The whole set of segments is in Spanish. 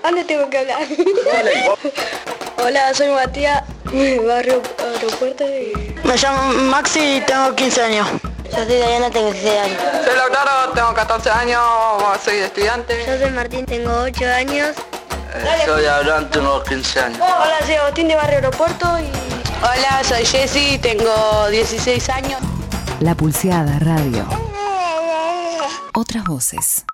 ¿Dónde tengo que hablar? Hola, soy Matías, barrio Aeropuerto y... Me llamo Maxi y tengo 15 años. Yo soy Diana, tengo 16 años. Soy Lautaro, tengo 14 años, soy estudiante. Yo soy Martín, tengo 8 años. Soy Abraham, tengo 15 años. Hola, soy Agustín de barrio Aeropuerto y... Hola, soy Jessy, tengo 16 años. La Pulseada Radio. Otras voces.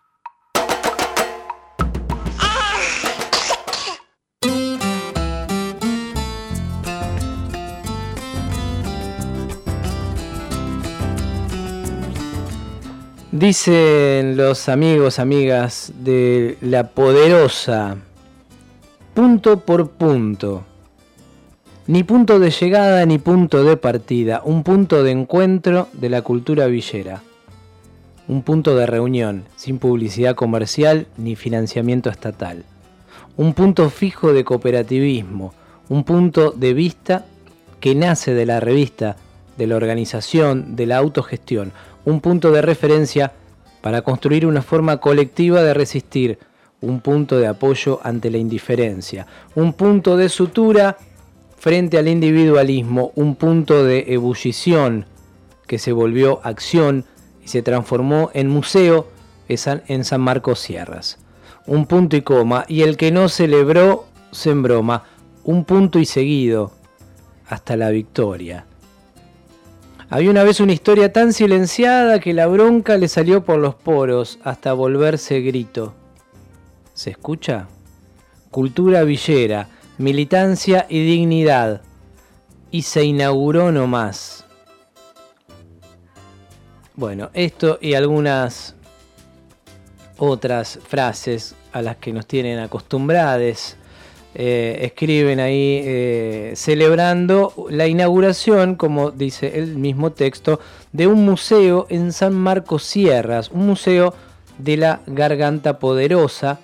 Dicen los amigos, amigas de La Poderosa, punto por punto. Ni punto de llegada ni punto de partida, un punto de encuentro de la cultura villera. Un punto de reunión, sin publicidad comercial ni financiamiento estatal. Un punto fijo de cooperativismo, un punto de vista que nace de la revista, de la organización, de la autogestión. Un punto de referencia para construir una forma colectiva de resistir, un punto de apoyo ante la indiferencia, un punto de sutura frente al individualismo, un punto de ebullición que se volvió acción y se transformó en museo en San Marcos Sierras. Un punto y coma, y el que no celebró se embroma, un punto y seguido hasta la victoria. Había una vez una historia tan silenciada que la bronca le salió por los poros hasta volverse grito. ¿Se escucha? Cultura villera, militancia y dignidad. Y se inauguró nomás. Bueno, esto y algunas otras frases a las que nos tienen acostumbrados. Escriben ahí celebrando la inauguración, como dice el mismo texto, de un museo en San Marcos Sierras, un museo de la Garganta Poderosa.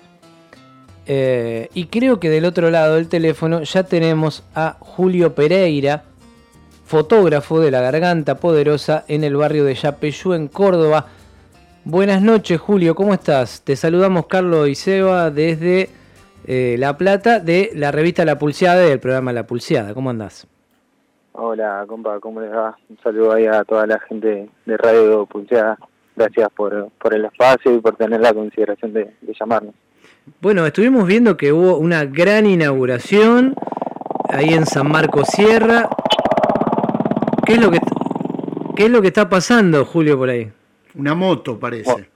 Y creo que del otro lado del teléfono ya tenemos a Julio Pereira, fotógrafo de la Garganta Poderosa en el barrio de Yapeyú, en Córdoba. Buenas noches, Julio, ¿cómo estás? Te saludamos Carlos y Seba desde La Plata, de la revista La Pulseada y del programa La Pulseada. ¿Cómo andás? Hola, compa, ¿cómo les va? Un saludo ahí a toda la gente de Radio Pulseada. Gracias por el espacio y por tener la consideración de llamarnos. Bueno, estuvimos viendo que hubo una gran inauguración ahí en San Marcos Sierra. ¿Qué es lo que está pasando, Julio, por ahí? Una moto, parece.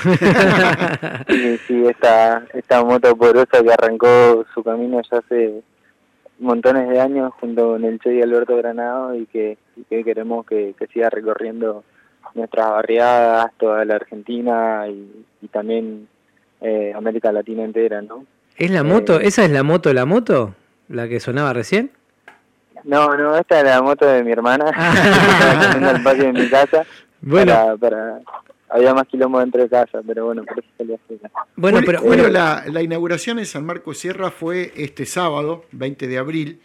Sí, esta moto poderosa que arrancó su camino ya hace montones de años junto con el Che y Alberto Granado y que queremos que siga recorriendo nuestras barriadas, toda la Argentina y también América Latina entera, ¿no? ¿Es la moto? ¿Esa es la moto, la que sonaba recién? No, esta es la moto de mi hermana, en el patio de mi casa. Bueno, había más quilombo dentro de casa, pero bueno, por eso salí así. Bueno, la inauguración en San Marcos Sierra fue este sábado, 20 de abril,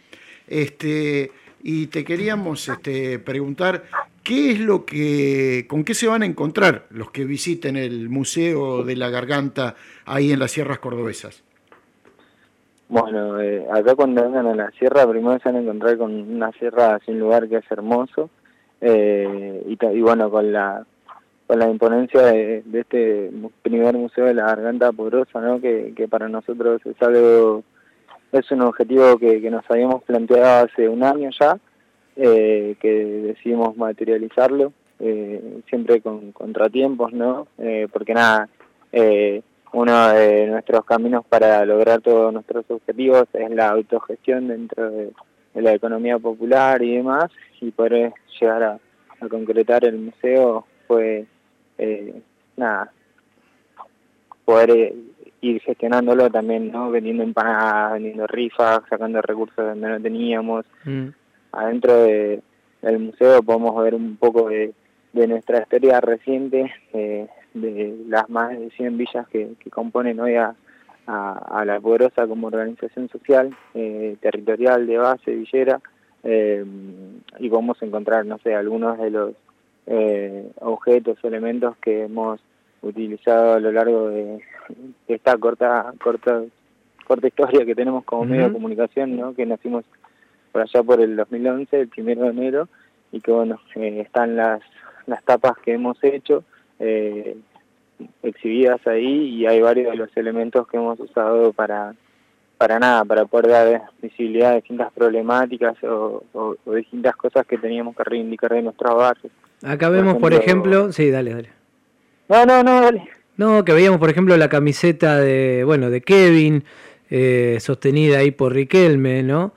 y te queríamos preguntar qué es con qué se van a encontrar los que visiten el Museo de la Garganta ahí en las Sierras Cordobesas. Bueno, acá cuando vengan a la sierra, primero se van a encontrar con una sierra sin lugar que es hermoso, y bueno, con la imponencia de este primer museo de la Garganta Poderosa, ¿no? Que para nosotros es un objetivo que nos habíamos planteado hace un año ya, que decidimos materializarlo, siempre con contratiempos, ¿no? Porque nada, uno de nuestros caminos para lograr todos nuestros objetivos es la autogestión dentro de la economía popular y demás, y poder llegar a concretar el museo fue poder ir gestionándolo también, ¿no? Vendiendo empanadas, vendiendo rifas, sacando recursos donde no teníamos. Adentro del museo podemos ver un poco de nuestra historia reciente, de las más de 100 villas que componen hoy a La Poderosa como organización social, territorial, de base, villera, y podemos encontrar, no sé, algunos de los objetos, elementos que hemos utilizado a lo largo de esta corta corta historia que tenemos como medio de comunicación, ¿no? Que nacimos por allá por el 2011, el 1 de enero, y que bueno, están las tapas que hemos hecho exhibidas ahí, y hay varios de los elementos que hemos usado para poder dar visibilidad a distintas problemáticas o distintas cosas que teníamos que reivindicar de nuestros barrios. Acá vemos, por ejemplo... Sí, dale. No, dale. No, que veíamos, por ejemplo, la camiseta de Kevin, sostenida ahí por Riquelme, ¿no?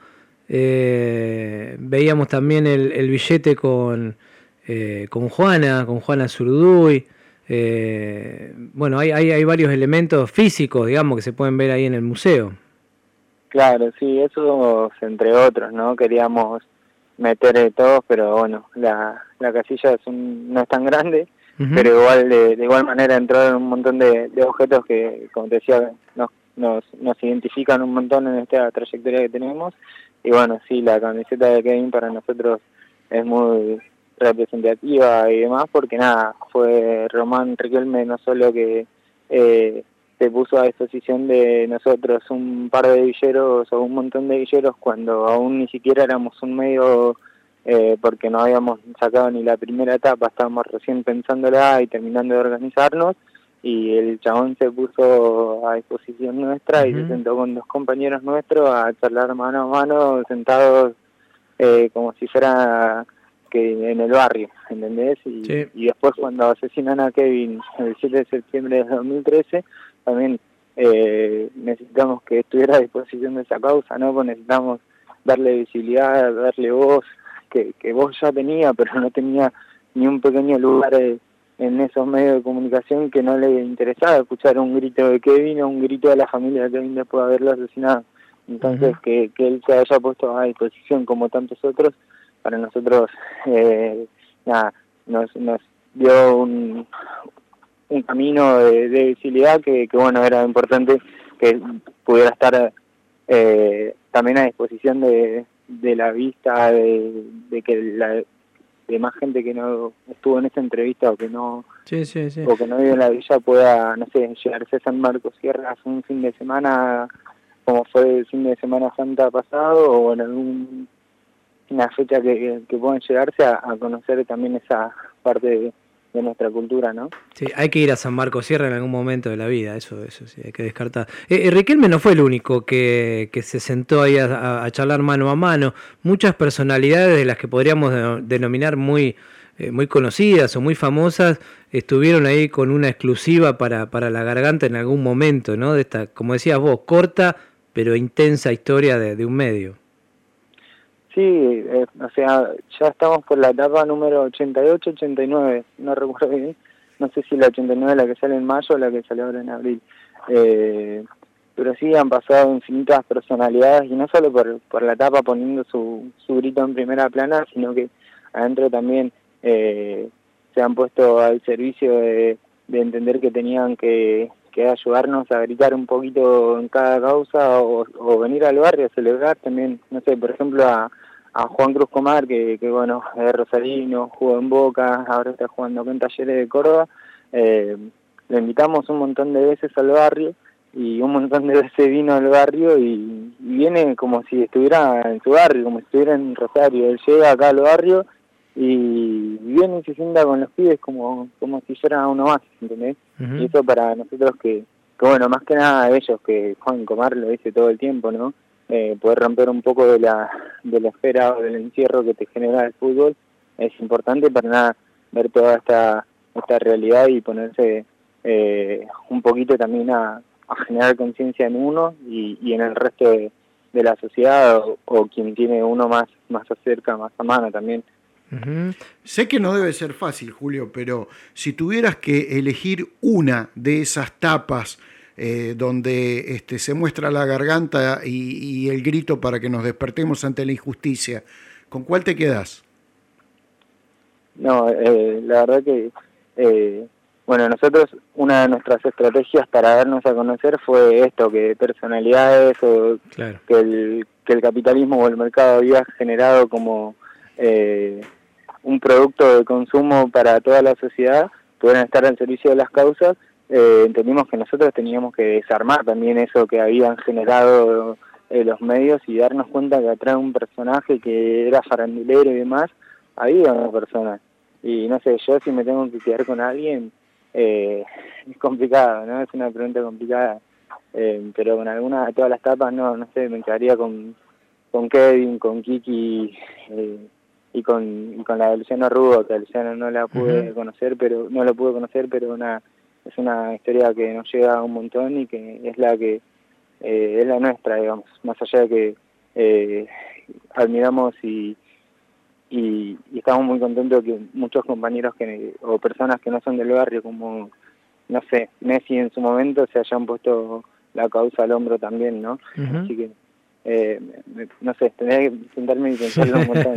Veíamos también el billete con Juana Zurduy. Bueno, hay varios elementos físicos, digamos, que se pueden ver ahí en el museo. Claro, sí, eso entre otros, ¿no? Queríamos meter todos, pero bueno, la casilla no es tan grande, pero igual de igual manera entraron un montón de objetos que, como te decía, nos identifican un montón en esta trayectoria que tenemos. Y bueno, sí, la camiseta de Kevin para nosotros es muy representativa y demás, porque nada, fue Román Riquelme no solo que se puso a disposición de nosotros un par de villeros o un montón de villeros cuando aún ni siquiera éramos un medio, porque no habíamos sacado ni la primera etapa, estábamos recién pensándola y terminando de organizarnos, y el chabón se puso a disposición nuestra y se sentó con 2 compañeros nuestros a charlar mano a mano, sentados como si fuera que en el barrio, ¿entendés? Y después cuando asesinan a Kevin el 7 de septiembre de 2013, también necesitamos que estuviera a disposición de esa causa, ¿no? Pues necesitamos darle visibilidad, darle voz, que vos ya tenía, pero no tenía ni un pequeño lugar en esos medios de comunicación, que no le interesaba escuchar un grito de Kevin o un grito de la familia de Kevin después de haberlo asesinado. Entonces, que él se haya puesto a disposición como tantos otros, para nosotros nos dio un camino de visibilidad que bueno, era importante que pudiera estar también a disposición de la vista, de que la más gente que no estuvo en esta entrevista o que no o que no vive en la villa pueda, no sé, llegarse a San Marcos Sierras un fin de semana, como fue el fin de Semana Santa pasado, o en una fecha que puedan llegarse a conocer también esa parte de nuestra cultura, ¿no? Sí, hay que ir a San Marcos Sierra en algún momento de la vida, eso sí, hay que descartar. Riquelme no fue el único que se sentó ahí a charlar mano a mano. Muchas personalidades de las que podríamos denominar muy conocidas o muy famosas estuvieron ahí con una exclusiva para La Garganta en algún momento, ¿no? De esta, como decías vos, corta pero intensa historia de un medio. Sí, o sea, ya estamos por la etapa número 88, 89, no recuerdo bien, no sé si la 89 es la que sale en mayo o la que sale ahora en abril, pero sí han pasado infinitas personalidades, y no solo por la etapa poniendo su grito en primera plana, sino que adentro también se han puesto al servicio de entender que tenían que ayudarnos a gritar un poquito en cada causa, o venir al barrio a celebrar también, no sé, por ejemplo a Juan Cruz Comar, que bueno, es rosarino, jugó en Boca, ahora está jugando acá en Talleres de Córdoba. Lo invitamos un montón de veces al barrio, y un montón de veces vino al barrio y viene como si estuviera en su barrio, como si estuviera en Rosario. Él llega acá al barrio y viene y se sienta con los pibes como si fuera uno más, ¿entendés? Y eso para nosotros que bueno, más que nada ellos, que Juan Comar lo dice todo el tiempo, ¿no? Poder romper un poco de la esfera o del encierro que te genera el fútbol es importante para nada, ver toda esta realidad y ponerse un poquito también a generar conciencia en uno y en el resto de la sociedad o quien tiene uno más cerca, más a mano también. Sé que no debe ser fácil, Julio, pero si tuvieras que elegir una de esas tapas donde se muestra La Garganta y el grito para que nos despertemos ante la injusticia, ¿con cuál te quedás? No, la verdad que bueno, nosotros una de nuestras estrategias para darnos a conocer fue esto, que personalidades o claro, que el capitalismo o el mercado había generado como un producto de consumo para toda la sociedad, pudieran estar al servicio de las causas, entendimos que nosotros teníamos que desarmar también eso que habían generado los medios y darnos cuenta que atrás de un personaje que era farandulero y demás, había una persona. Y no sé, yo si me tengo que quedar con alguien, es complicado, ¿no? Es una pregunta complicada. Pero con alguna de todas las tapas, no sé, me quedaría con Kevin, con Kiki y con la de Luciano Rubo, que a Luciano no la pude conocer, pero no lo pude conocer, pero es una historia que nos llega un montón y que es la que es la nuestra, digamos, más allá de que admiramos y estamos muy contentos que muchos compañeros o personas que no son del barrio, como, no sé, Messi en su momento, se hayan puesto la causa al hombro también, ¿no? Así que, no sé, tendría que sentarme y pensarlo un montón.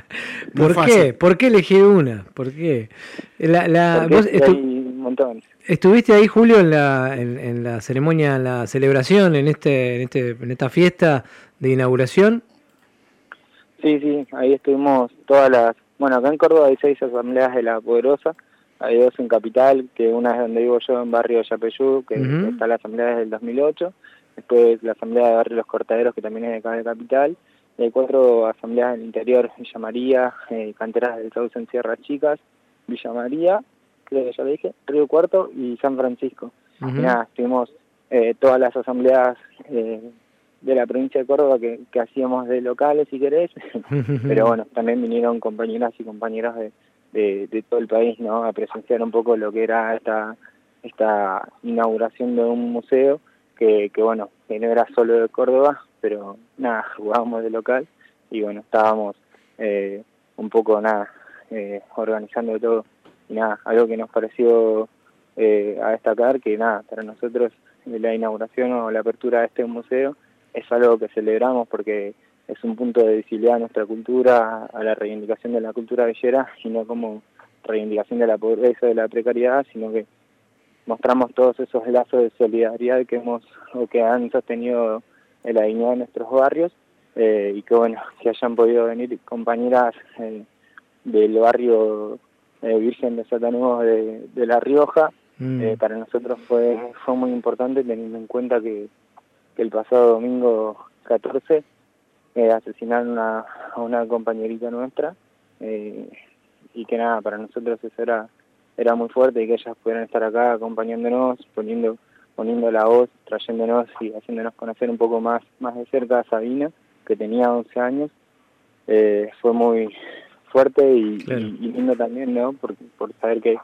¿Por qué elegir una? ¿Por qué? Vos hay un montón. ¿Estuviste ahí, Julio, en la ceremonia, en la celebración, en esta fiesta de inauguración? Sí, ahí estuvimos bueno, acá en Córdoba hay 6 asambleas de La Poderosa, hay 2 en Capital, que una es donde vivo yo, en barrio Yapeyú, que está la asamblea desde el 2008, después la asamblea de barrio Los Cortaderos, que también es de acá de Capital, y hay 4 asambleas en el interior, Villa María, Canteras del Sauce en Sierra Chicas, Villa María, creo que ya lo dije, Río Cuarto y San Francisco. Y nada, estuvimos todas las asambleas de la provincia de Córdoba que hacíamos de locales, si querés, pero bueno, también vinieron compañeras y compañeros de todo el país, ¿no?, a presenciar un poco lo que era esta inauguración de un museo que bueno, que no era solo de Córdoba, pero nada, jugábamos de local y bueno, estábamos un poco organizando todo y nada, algo que nos pareció a destacar, que nada, para nosotros la inauguración o la apertura de este museo es algo que celebramos porque es un punto de visibilidad a nuestra cultura, a la reivindicación de la cultura villera, y no como reivindicación de la pobreza, de la precariedad, sino que mostramos todos esos lazos de solidaridad que han sostenido la dignidad de nuestros barrios, y que bueno, que hayan podido venir compañeras del barrio Virgen de Satanudos de La Rioja. Para nosotros fue muy importante, teniendo en cuenta que el pasado domingo 14 asesinaron a una compañerita nuestra, y que nada, para nosotros eso era muy fuerte, y que ellas pudieran estar acá acompañándonos, poniendo la voz, trayéndonos y haciéndonos conocer un poco más de cerca a Sabina, que tenía 11 años. Fue muy fuerte y lindo también, ¿no? Por saber que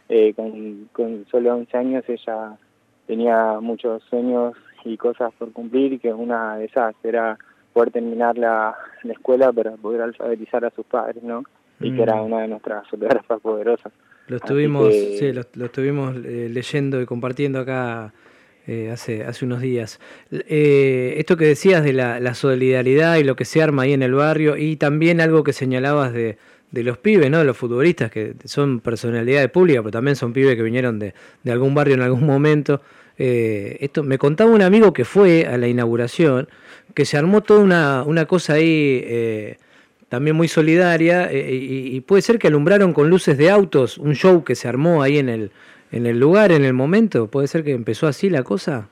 con solo 11 años ella tenía muchos sueños y cosas por cumplir, y que una de esas era poder terminar la escuela para poder alfabetizar a sus padres, ¿no? Y que era una de nuestras fotógrafas poderosas. Lo estuvimos leyendo y compartiendo acá hace unos días. Esto que decías de la solidaridad y lo que se arma ahí en el barrio, y también algo que señalabas de los pibes, ¿no?, de los futbolistas, que son personalidades públicas, pero también son pibes que vinieron de algún barrio en algún momento. Esto me contaba un amigo que fue a la inauguración, que se armó toda una cosa ahí también muy solidaria, y puede ser que alumbraron con luces de autos un show que se armó ahí en el lugar, en el momento. ¿Puede ser que empezó así la cosa?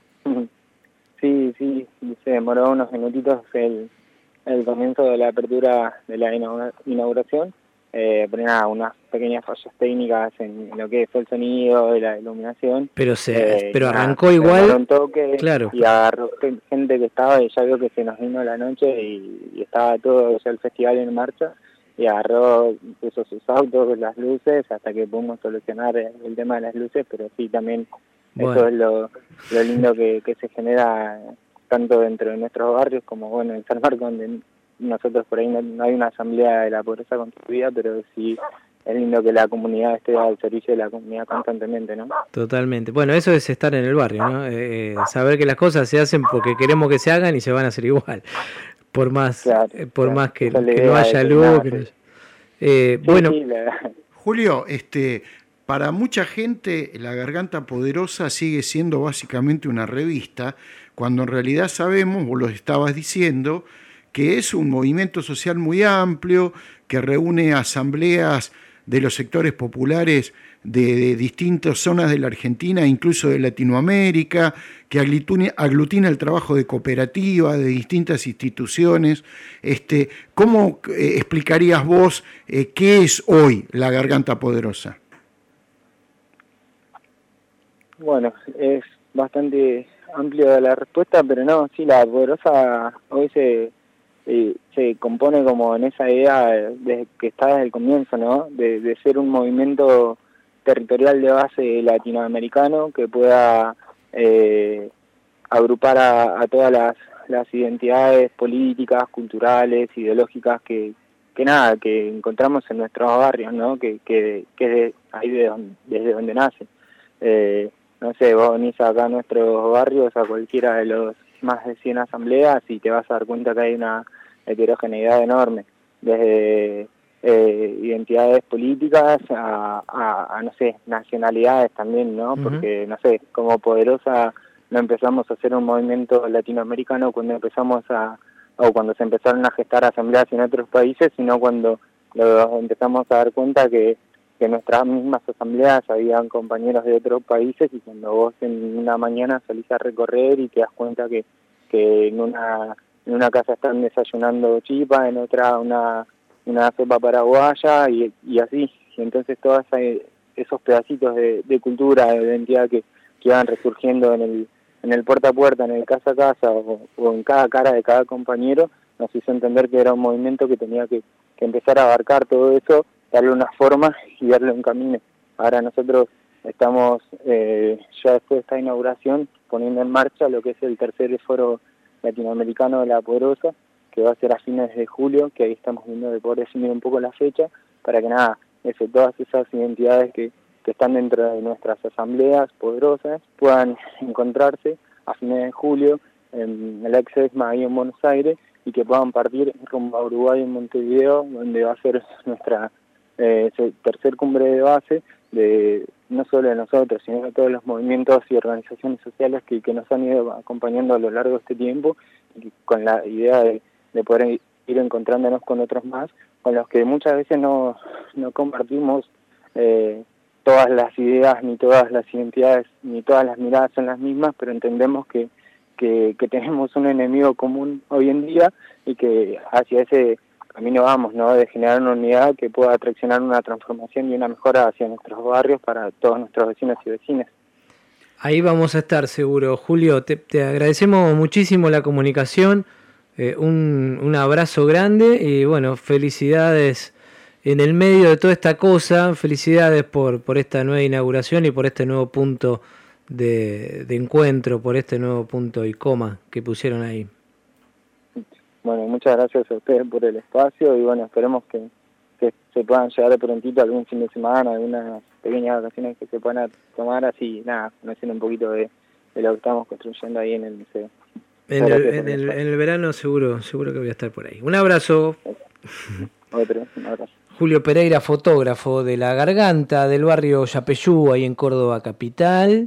Sí, se demoró unos minutitos el comienzo de la apertura de la inauguración. Pero nada, unas pequeñas fallas técnicas en lo que fue el sonido y la iluminación. Pero arrancó igual. Un toque, claro. Y agarró gente que estaba, y ya vio que se nos vino la noche y estaba todo ya el festival en marcha, y puso sus autos, las luces, hasta que pudimos solucionar el tema de las luces. Pero sí, también eso es lo lindo que se genera tanto dentro de nuestros barrios como bueno en San Marcos, donde nosotros por ahí no hay una asamblea de la pobreza constituida, pero sí es lindo que la comunidad esté al servicio de la comunidad constantemente, ¿no? Totalmente. Bueno, eso es estar en el barrio, ¿no? Saber que las cosas se hacen porque queremos que se hagan y se van a hacer igual, por más que no haya luz. Bueno, Julio, para mucha gente La Garganta Poderosa sigue siendo básicamente una revista, cuando en realidad sabemos, vos lo estabas diciendo, que es un movimiento social muy amplio, que reúne asambleas de los sectores populares de distintas zonas de la Argentina, incluso de Latinoamérica, que aglutina el trabajo de cooperativas, de distintas instituciones. ¿Cómo explicarías vos qué es hoy la Garganta Poderosa? Bueno, es bastante amplia la respuesta, pero no, sí, la Poderosa hoy se compone como en esa idea de que está desde el comienzo, ¿no? De ser un movimiento territorial de base latinoamericano que pueda agrupar a todas las identidades políticas, culturales, ideológicas que encontramos en nuestros barrios, ¿no? Que es ahí desde donde nace. No sé, vos venís acá a nuestros barrios, a cualquiera de los más de 100 asambleas y te vas a dar cuenta que hay una heterogeneidad enorme, desde identidades políticas a no sé, nacionalidades también, ¿no? Uh-huh. Porque, no sé, como Poderosa no empezamos a hacer un movimiento latinoamericano cuando cuando se empezaron a gestar asambleas en otros países, sino cuando empezamos a dar cuenta que en nuestras mismas asambleas habían compañeros de otros países y cuando vos en una mañana salís a recorrer y te das cuenta que en una casa están desayunando chipa, en otra una sopa paraguaya y así. Y entonces todos esos pedacitos de cultura, de identidad que iban resurgiendo en el puerta a puerta, en el casa a casa o en cada cara de cada compañero, nos hizo entender que era un movimiento que tenía que empezar a abarcar todo eso, darle una forma y darle un camino. Ahora nosotros estamos, ya después de esta inauguración, poniendo en marcha lo que es el tercer foro latinoamericano de la Poderosa, que va a ser a fines de julio, que ahí estamos viendo de poder definir un poco la fecha, para que todas esas identidades que están dentro de nuestras asambleas poderosas puedan encontrarse a fines de julio en el ex-ESMA ahí en Buenos Aires y que puedan partir rumbo a Uruguay en Montevideo, donde va a ser nuestra tercer cumbre de base de no solo de nosotros, sino de todos los movimientos y organizaciones sociales que nos han ido acompañando a lo largo de este tiempo, y con la idea de poder ir encontrándonos con otros más, con los que muchas veces no compartimos todas las ideas, ni todas las identidades, ni todas las miradas son las mismas, pero entendemos que tenemos un enemigo común hoy en día y que hacia ese camino vamos, ¿no? De generar una unidad que pueda traccionar una transformación y una mejora hacia nuestros barrios para todos nuestros vecinos y vecinas. Ahí vamos a estar seguro. Julio, te agradecemos muchísimo la comunicación, un abrazo grande y bueno, felicidades en el medio de toda esta cosa, felicidades por esta nueva inauguración y por este nuevo punto de encuentro, por este nuevo punto y coma que pusieron ahí. Bueno, muchas gracias a ustedes por el espacio y bueno, esperemos que se puedan llegar prontito algún fin de semana, algunas pequeñas vacaciones que se puedan tomar, así conociendo un poquito de lo que estamos construyendo ahí en el museo. En el verano seguro que voy a estar por ahí. Un abrazo. Un abrazo. Julio Pereira, fotógrafo de La Garganta, del barrio Yapeyú, ahí en Córdoba capital.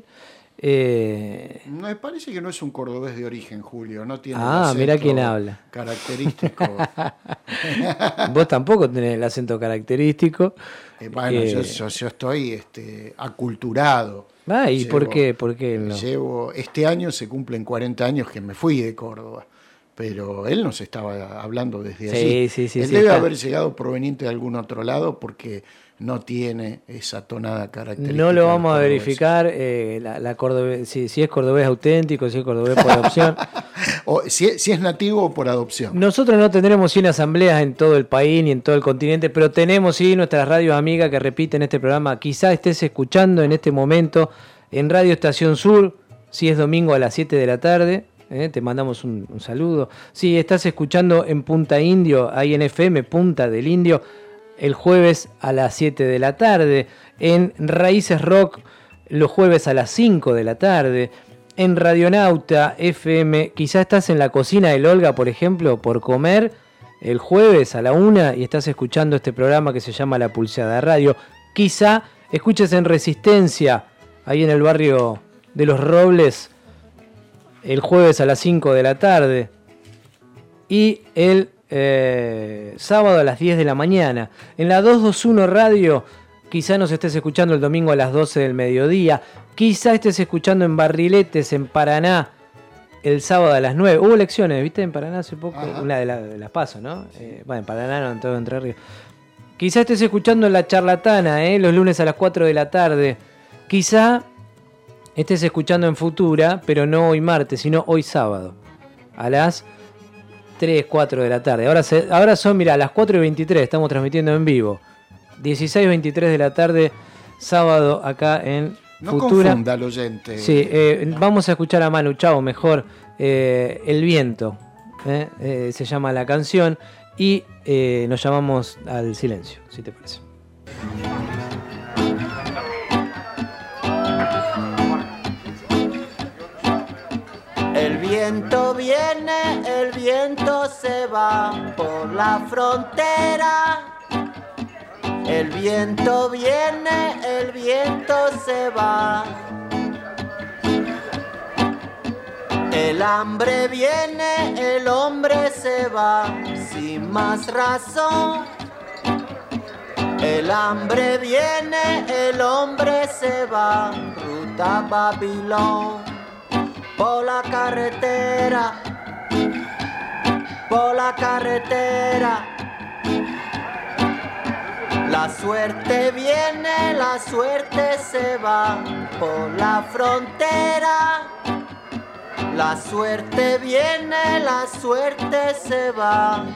Me parece que no es un cordobés de origen, Julio. No tiene mira quién habla. Característico. Vos tampoco tenés el acento característico. Bueno, yo estoy aculturado. ¿Y por qué? ¿Por qué no? Este año se cumplen 40 años que me fui de Córdoba. Pero él nos estaba hablando desde allí. Sí, él debe haber llegado proveniente de algún otro lado porque no tiene esa tonada característica. No lo vamos a verificar, la cordobés, si es cordobés auténtico, si es cordobés por adopción. O si es nativo o por adopción. Nosotros no tendremos 100 asambleas en todo el país ni en todo el continente, pero tenemos nuestras radios amigas que repiten este programa. Quizá estés escuchando en este momento en Radio Estación Sur, si es domingo a las 7 de la tarde. Te mandamos un saludo. Si estás escuchando en Punta Indio, ahí en FM Punta del Indio, el jueves a las 7 de la tarde, en Raíces Rock los jueves a las 5 de la tarde, en Radionauta FM, quizás estás en la cocina del Olga, por ejemplo, por comer, el jueves a la 1 y estás escuchando este programa que se llama La Pulseada Radio. Quizá escuches en Resistencia, ahí en el barrio de Los Robles, el jueves a las 5 de la tarde y el sábado a las 10 de la mañana. En la 221 Radio quizá nos estés escuchando el domingo a las 12 del mediodía, quizá estés escuchando en Barriletes, en Paraná, el sábado a las 9. Hubo elecciones, ¿viste? En Paraná hace poco, una de las PASO, ¿no? Bueno, en Paraná no, en todo Entre Ríos. Quizá estés escuchando en La Charlatana, los lunes a las 4 de la tarde. Quizá estés escuchando en Futura, pero no hoy martes, sino hoy sábado, a las 3, 4 de la tarde. Ahora son, mirá, las 4:23, estamos transmitiendo en vivo. 16:23 de la tarde, sábado, acá en Futura. No confunda al oyente. Sí, vamos a escuchar a Manu Chao, mejor, El Viento, se llama la canción, y nos llamamos al silencio, si te parece. El viento viene, el viento se va por la frontera. El viento viene, el viento se va. El hambre viene, el hombre se va, sin más razón. El hambre viene, el hombre se va, ruta Babilón. Por la carretera, por la carretera. La suerte viene, la suerte se va por la frontera. La suerte viene, la suerte se va.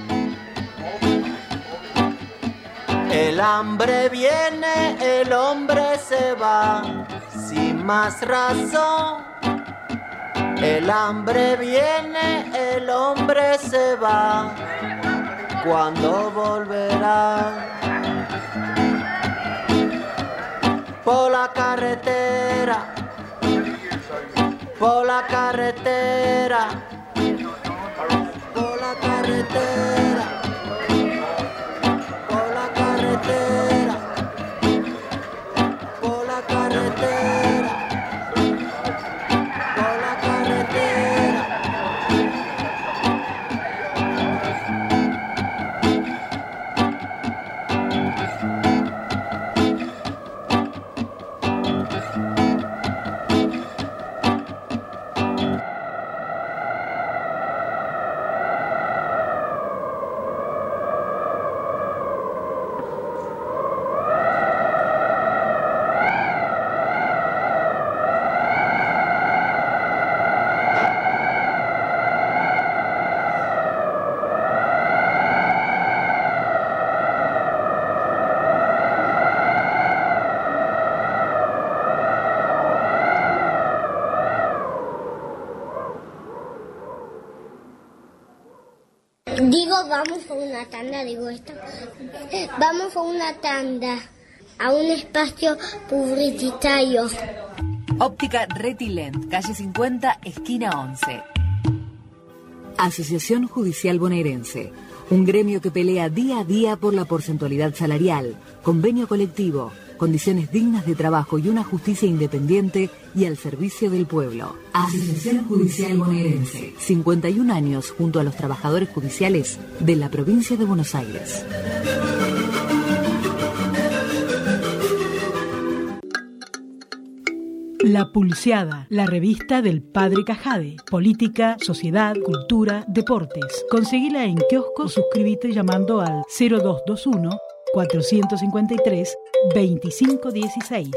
El hambre viene, el hombre se va, sin más razón. El hambre viene, el hombre se va. ¿Cuándo volverá? Por la carretera, por la carretera, por la carretera, por la carretera, por la carretera, por la carretera. Vamos a una tanda, vamos a una tanda, a un espacio publicitario. Óptica Retilent, calle 50, esquina 11. Asociación Judicial Bonaerense, un gremio que pelea día a día por la porcentualidad salarial, convenio colectivo, condiciones dignas de trabajo y una justicia independiente y al servicio del pueblo. Asociación Judicial Bonaerense, 51 años junto a los trabajadores judiciales de la provincia de Buenos Aires. La Pulseada, la revista del Padre Cajade. Política, sociedad, cultura, deportes. Conseguila en kiosco, suscríbete llamando al 0221-453-2516.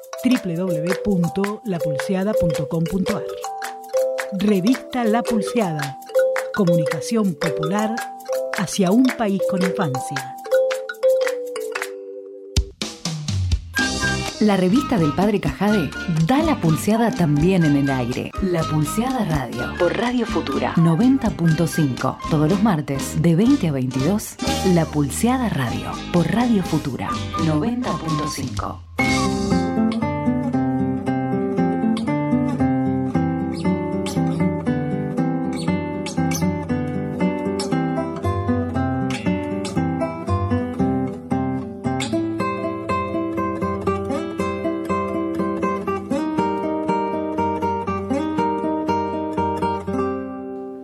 www.lapulseada.com.ar. Revista La Pulseada. Comunicación popular hacia un país con infancia. La revista del Padre Cajade da la pulseada también en el aire. La Pulseada Radio, por Radio Futura 90.5. Todos los martes, de 20 a 22, La Pulseada Radio, por Radio Futura 90.5.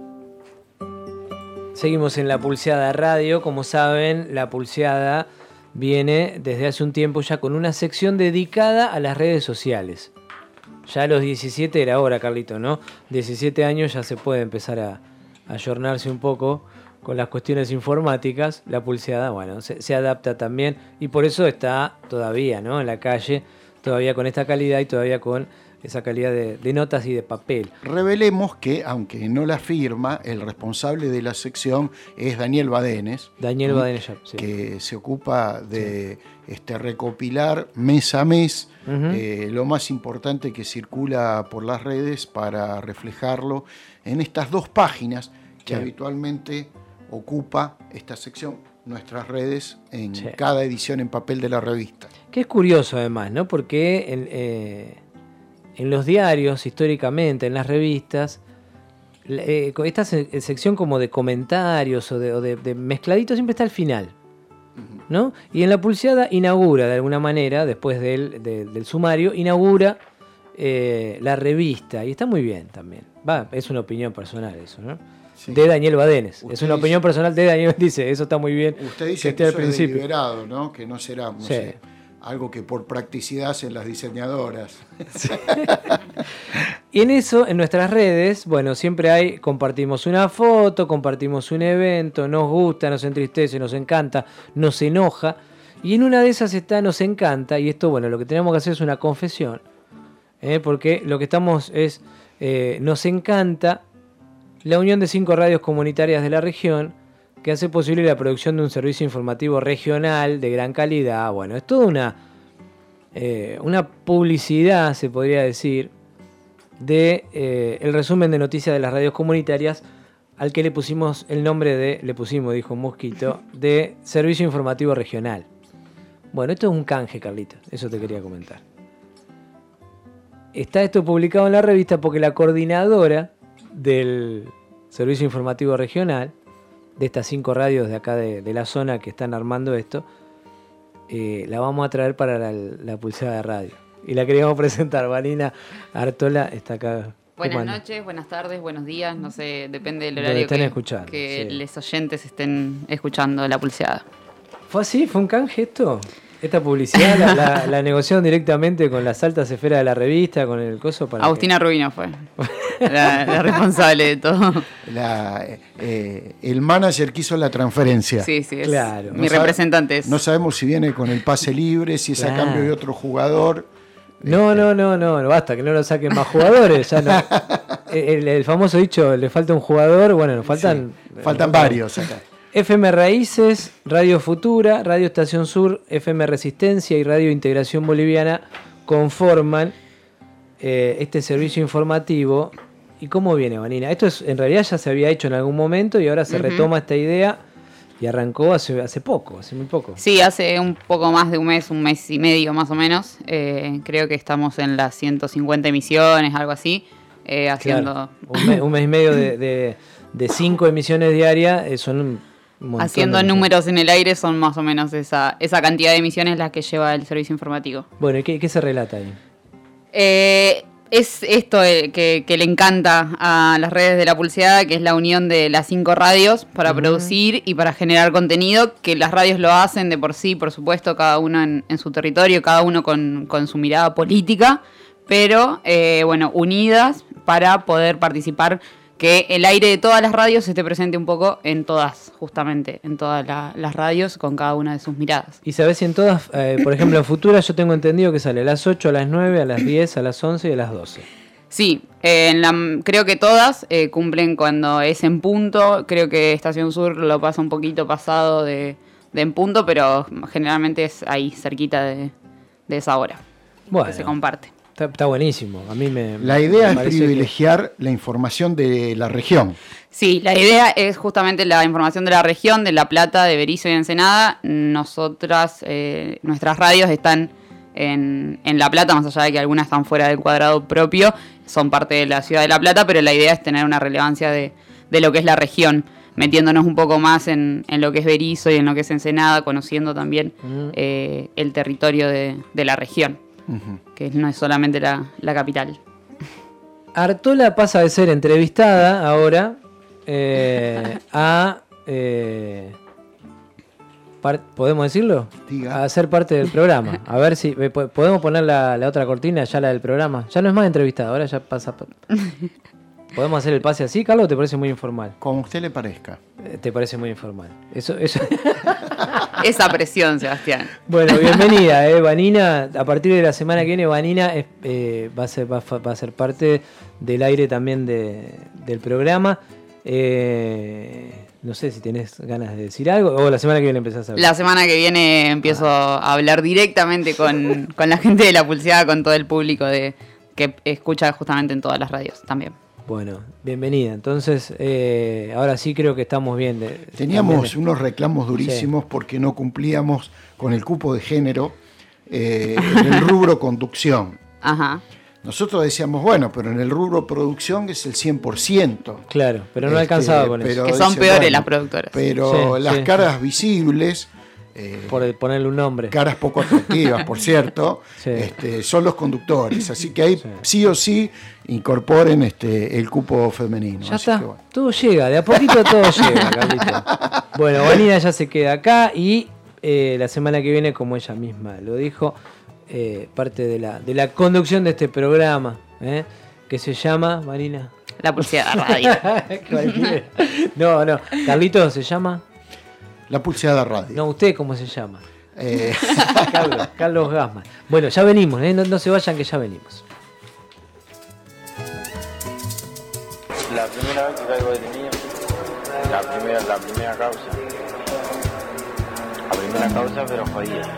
Seguimos en La Pulseada Radio. Como saben, La Pulseada viene desde hace un tiempo ya con una sección dedicada a las redes sociales. Ya a los 17 era hora, Carlito, ¿no? 17 años ya se puede empezar a ayornarse un poco con las cuestiones informáticas. La Pulseada, bueno, se adapta también y por eso está todavía, ¿no?, en la calle, todavía con esta calidad y todavía con esa calidad de notas y de papel. Revelemos que, aunque no la firma, el responsable de la sección es Daniel Badenes. Daniel Badenes, sí. Que se ocupa de recopilar mes a mes lo más importante que circula por las redes para reflejarlo en estas 2 páginas que habitualmente ocupa esta sección, nuestras redes, en cada edición en papel de la revista. Que es curioso además, ¿no? Porque en los diarios, históricamente, en las revistas, esta sección como de comentarios o de mezcladitos siempre está al final, ¿no? Y en la Pulseada inaugura, de alguna manera, después del sumario, inaugura la revista. Y está muy bien también. Es una opinión personal eso, ¿no? Sí. De Daniel Badenes. Es una opinión personal de Daniel, dice, eso está muy bien. Usted dice que eso es deliberado, ¿no? Que no será, no sé, algo que por practicidad hacen las diseñadoras. Sí. Y en eso, en nuestras redes, bueno, siempre compartimos una foto, compartimos un evento, nos gusta, nos entristece, nos encanta, nos enoja. Y en una de esas nos encanta, y esto, bueno, lo que tenemos que hacer es una confesión, porque lo que estamos es, nos encanta la unión de 5 radios comunitarias de la región que hace posible la producción de un servicio informativo regional de gran calidad. Bueno, es toda una publicidad, se podría decir, de el resumen de noticias de las radios comunitarias, al que le pusimos el nombre dijo Mosquito, de Servicio Informativo Regional. Bueno, esto es un canje, Carlito, eso te quería comentar. Está esto publicado en la revista porque la coordinadora del Servicio Informativo Regional, de estas 5 radios de acá de la zona que están armando esto, la vamos a traer para la Pulseada de radio. Y la queríamos presentar. Vanina Artola está acá. Buenas noches, buenas tardes, buenos días, no sé, depende del horario que los oyentes estén escuchando la Pulseada. ¿Fue así? ¿Fue un canje esto? Esta publicidad la negociaron directamente con las altas esferas de la revista, con el coso para Agustina Rubino fue la responsable de todo. El manager que hizo la transferencia. Sí, es claro. Mi representante es. No sabemos si viene con el pase libre, si es a cambio de otro jugador. No, basta, que no lo saquen más jugadores. Ya no. El famoso dicho, le falta un jugador, bueno, nos faltan... Sí, faltan varios acá. FM Raíces, Radio Futura, Radio Estación Sur, FM Resistencia y Radio Integración Boliviana conforman este servicio informativo. ¿Y cómo viene, Vanina? Esto en realidad ya se había hecho en algún momento y ahora se retoma esta idea y arrancó hace muy poco. Sí, hace un poco más de un mes y medio más o menos. Creo que estamos en las 150 emisiones, algo así, haciendo... Claro, un mes y medio de 5 emisiones diarias son... Haciendo números en el aire son más o menos esa cantidad de emisiones las que lleva el servicio informativo. Bueno, ¿y qué se relata ahí? Es esto que le encanta a las redes de la Pulseada, que es la unión de las 5 radios para producir y para generar contenido, que las radios lo hacen de por sí, por supuesto, cada uno en su territorio, cada uno con su mirada política, pero unidas para poder participar, que el aire de todas las radios esté presente un poco en todas, justamente, en todas las radios, con cada una de sus miradas. ¿Y sabés si en todas, por ejemplo, en Futura yo tengo entendido que sale a las 8, a las 9, a las 10, a las 11 y a las 12? Sí, creo que todas cumplen cuando es en punto. Creo que Estación Sur lo pasa un poquito pasado de en punto, pero generalmente es ahí, cerquita de esa hora, que se comparte. Está buenísimo. A mí la idea es privilegiar la información de la región. Sí, la idea es justamente la información de la región, de La Plata, de Berisso y Ensenada. Nuestras radios están en La Plata, más allá de que algunas están fuera del cuadrado propio, son parte de la ciudad de La Plata, pero la idea es tener una relevancia de lo que es la región, metiéndonos un poco más en lo que es Berisso y en lo que es Ensenada, conociendo también el territorio de la región. Que no es solamente la capital. Artola pasa de ser entrevistada ahora a ¿podemos decirlo? Diga. A ser parte del programa. A ver si podemos poner la otra cortina, ya la del programa. Ya no es más entrevistado, ahora ya pasa. ¿Podemos hacer el pase así, Carlos, o te parece muy informal? Como a usted le parezca. Te parece muy informal. Eso. Esa presión, Sebastián. Bueno, bienvenida, Vanina. A partir de la semana que viene, Vanina va a ser parte del aire también del programa. No sé si tenés ganas de decir algo o la semana que viene empezás a hablar. La semana que viene empiezo a hablar directamente con la gente de La Pulseada, con todo el público que escucha justamente en todas las radios también. Bueno, bienvenida. Entonces, ahora sí creo que estamos bien. Teníamos unos reclamos durísimos porque no cumplíamos con el cupo de género en el rubro conducción. Ajá. Nosotros decíamos, bueno, pero en el rubro producción es el 100%. Claro, pero no alcanzaba con eso. Que son peores las productoras. Pero las caras visibles... por ponerle un nombre. Caras poco atractivas, por cierto, son los conductores. Así que ahí sí o sí incorporen el cupo femenino. Ya así está, que bueno. todo llega, de a poquito todo llega, Carlito. Bueno, Vanina ya se queda acá y la semana que viene, como ella misma lo dijo, parte de la conducción de este programa, que se llama, Vanina. La Pulseada Radio. No, Carlito, ¿se llama? La Pulseada Radio. No, ¿usted cómo se llama? Carlos Gassman. Bueno, ya venimos, no se vayan que ya venimos. La primera vez que caigo detenido, la primera causa. La primera causa, pero jodida.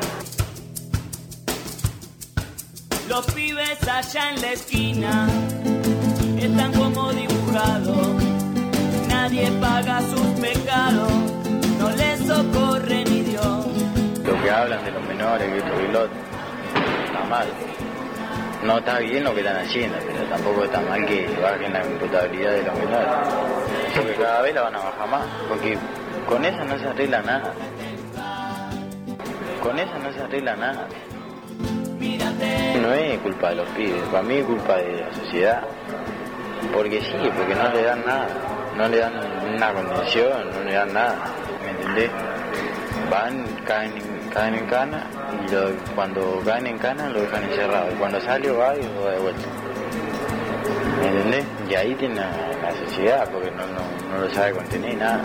Los pibes allá en la esquina están como dibujados. Nadie paga sus pecados, no les socorre ni Dios. Lo que hablan de los menores, que esto y lo otro, está mal. No está bien lo que están haciendo, pero tampoco está mal que bajen la imputabilidad de los menores. Porque cada vez la van a bajar más, porque con eso no se arregla nada. Con eso no se arregla nada. No es culpa de los pibes, para mí es culpa de la sociedad. Porque sí, porque no le dan nada. No le dan una condición, no le dan nada. ¿Me entendés? Van, caen en cana y cuando caen en cana lo dejan encerrado. Y cuando sale va y lo da de vuelta. ¿Me entendés? Y ahí tiene la sociedad, porque no lo sabe contener nada.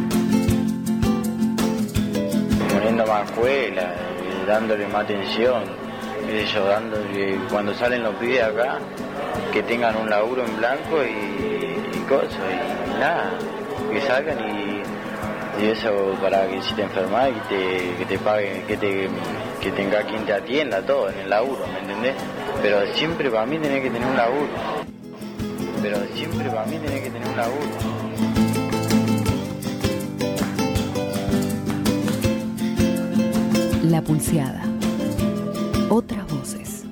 Poniendo más escuela, dándole más atención, qué sé yo, dándole, cuando salen los pibes acá, que tengan un laburo en blanco y cosas, y nada, que salgan y eso para que si te enfermas que te paguen, que tenga quien te atienda todo en el laburo, ¿me entendés? Pero siempre para mí tenés que tener un laburo. La Pulseada. Otras voces.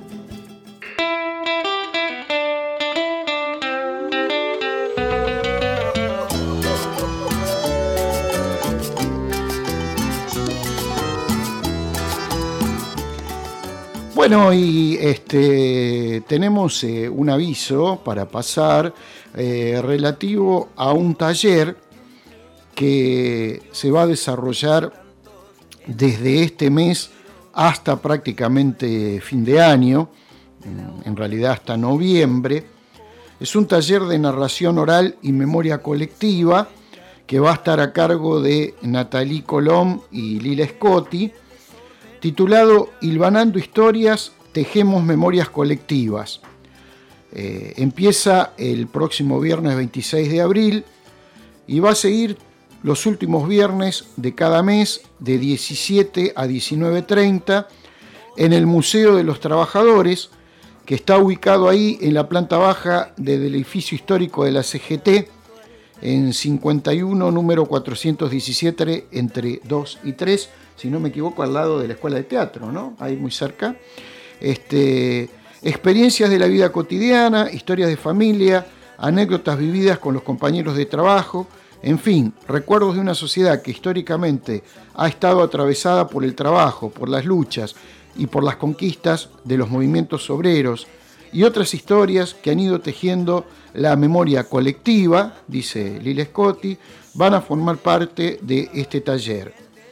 Bueno, y tenemos un aviso para pasar relativo a un taller que se va a desarrollar desde este mes hasta prácticamente fin de año, en realidad hasta noviembre. Es un taller de narración oral y memoria colectiva que va a estar a cargo de Nathalie Colom y Lila Scotti, titulado Hilvanando historias, tejemos memorias colectivas. Empieza el próximo viernes 26 de abril y va a seguir los últimos viernes de cada mes de 17 a 19:30 en el Museo de los Trabajadores, que está ubicado ahí en la planta baja del edificio histórico de la CGT, en 51, número 417, entre 2 y 3, si no me equivoco, al lado de la Escuela de Teatro, ¿no? Ahí muy cerca. Experiencias de la vida cotidiana, historias de familia, anécdotas vividas con los compañeros de trabajo, en fin, recuerdos de una sociedad que históricamente ha estado atravesada por el trabajo, por las luchas y por las conquistas de los movimientos obreros, y otras historias que han ido tejiendo la memoria colectiva, dice Lila Scotti, van a formar parte de este taller.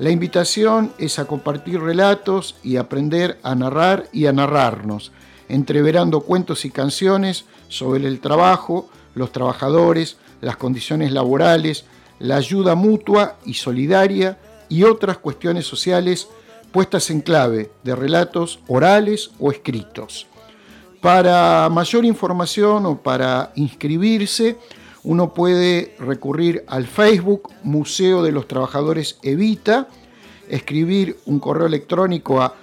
La invitación es a compartir relatos y aprender a narrar y a narrarnos, entreverando cuentos y canciones sobre el trabajo, los trabajadores, las condiciones laborales, la ayuda mutua y solidaria y otras cuestiones sociales puestas en clave de relatos orales o escritos. Para mayor información o para inscribirse, uno puede recurrir al Facebook Museo de los Trabajadores Evita, escribir un correo electrónico a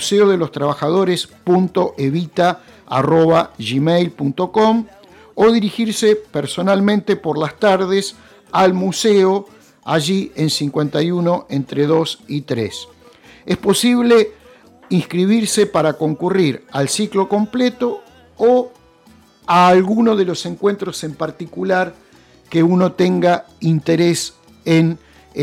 museodelostrabajadores.evita@gmail.com o dirigirse personalmente por las tardes al museo, allí en 51 entre 2 y 3. Es posible inscribirse para concurrir al ciclo completo o a alguno de los encuentros en particular que uno tenga interés en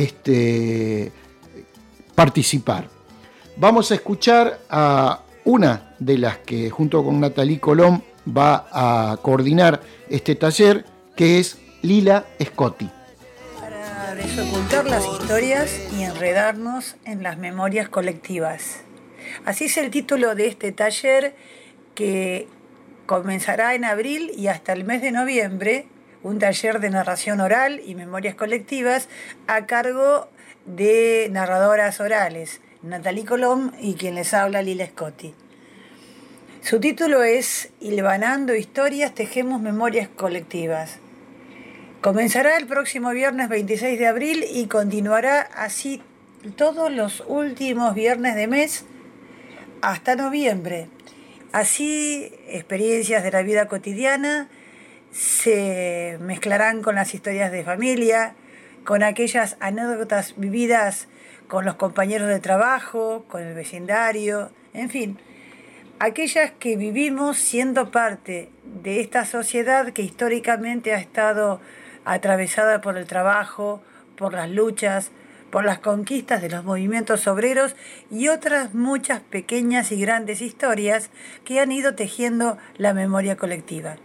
participar. Vamos a escuchar a una de las que junto con Nathalie Colón va a coordinar este taller, que es Lila Scotti. Para desocultar las historias y enredarnos en las memorias colectivas. Así es el título de este taller, que comenzará en abril y hasta el mes de noviembre, un taller de narración oral y memorias colectivas a cargo de narradoras orales, Nathalie Colón y quien les habla, Lila Scotti. Su título es Hilvanando historias, tejemos memorias colectivas. Comenzará el próximo viernes 26 de abril y continuará así todos los últimos viernes de mes hasta noviembre. Así, experiencias de la vida cotidiana se mezclarán con las historias de familia, con aquellas anécdotas vividas con los compañeros de trabajo, con el vecindario, en fin, aquellas que vivimos siendo parte de esta sociedad que históricamente ha estado atravesada por el trabajo, por las luchas, por las conquistas de los movimientos obreros y otras muchas pequeñas y grandes historias que han ido tejiendo la memoria colectiva.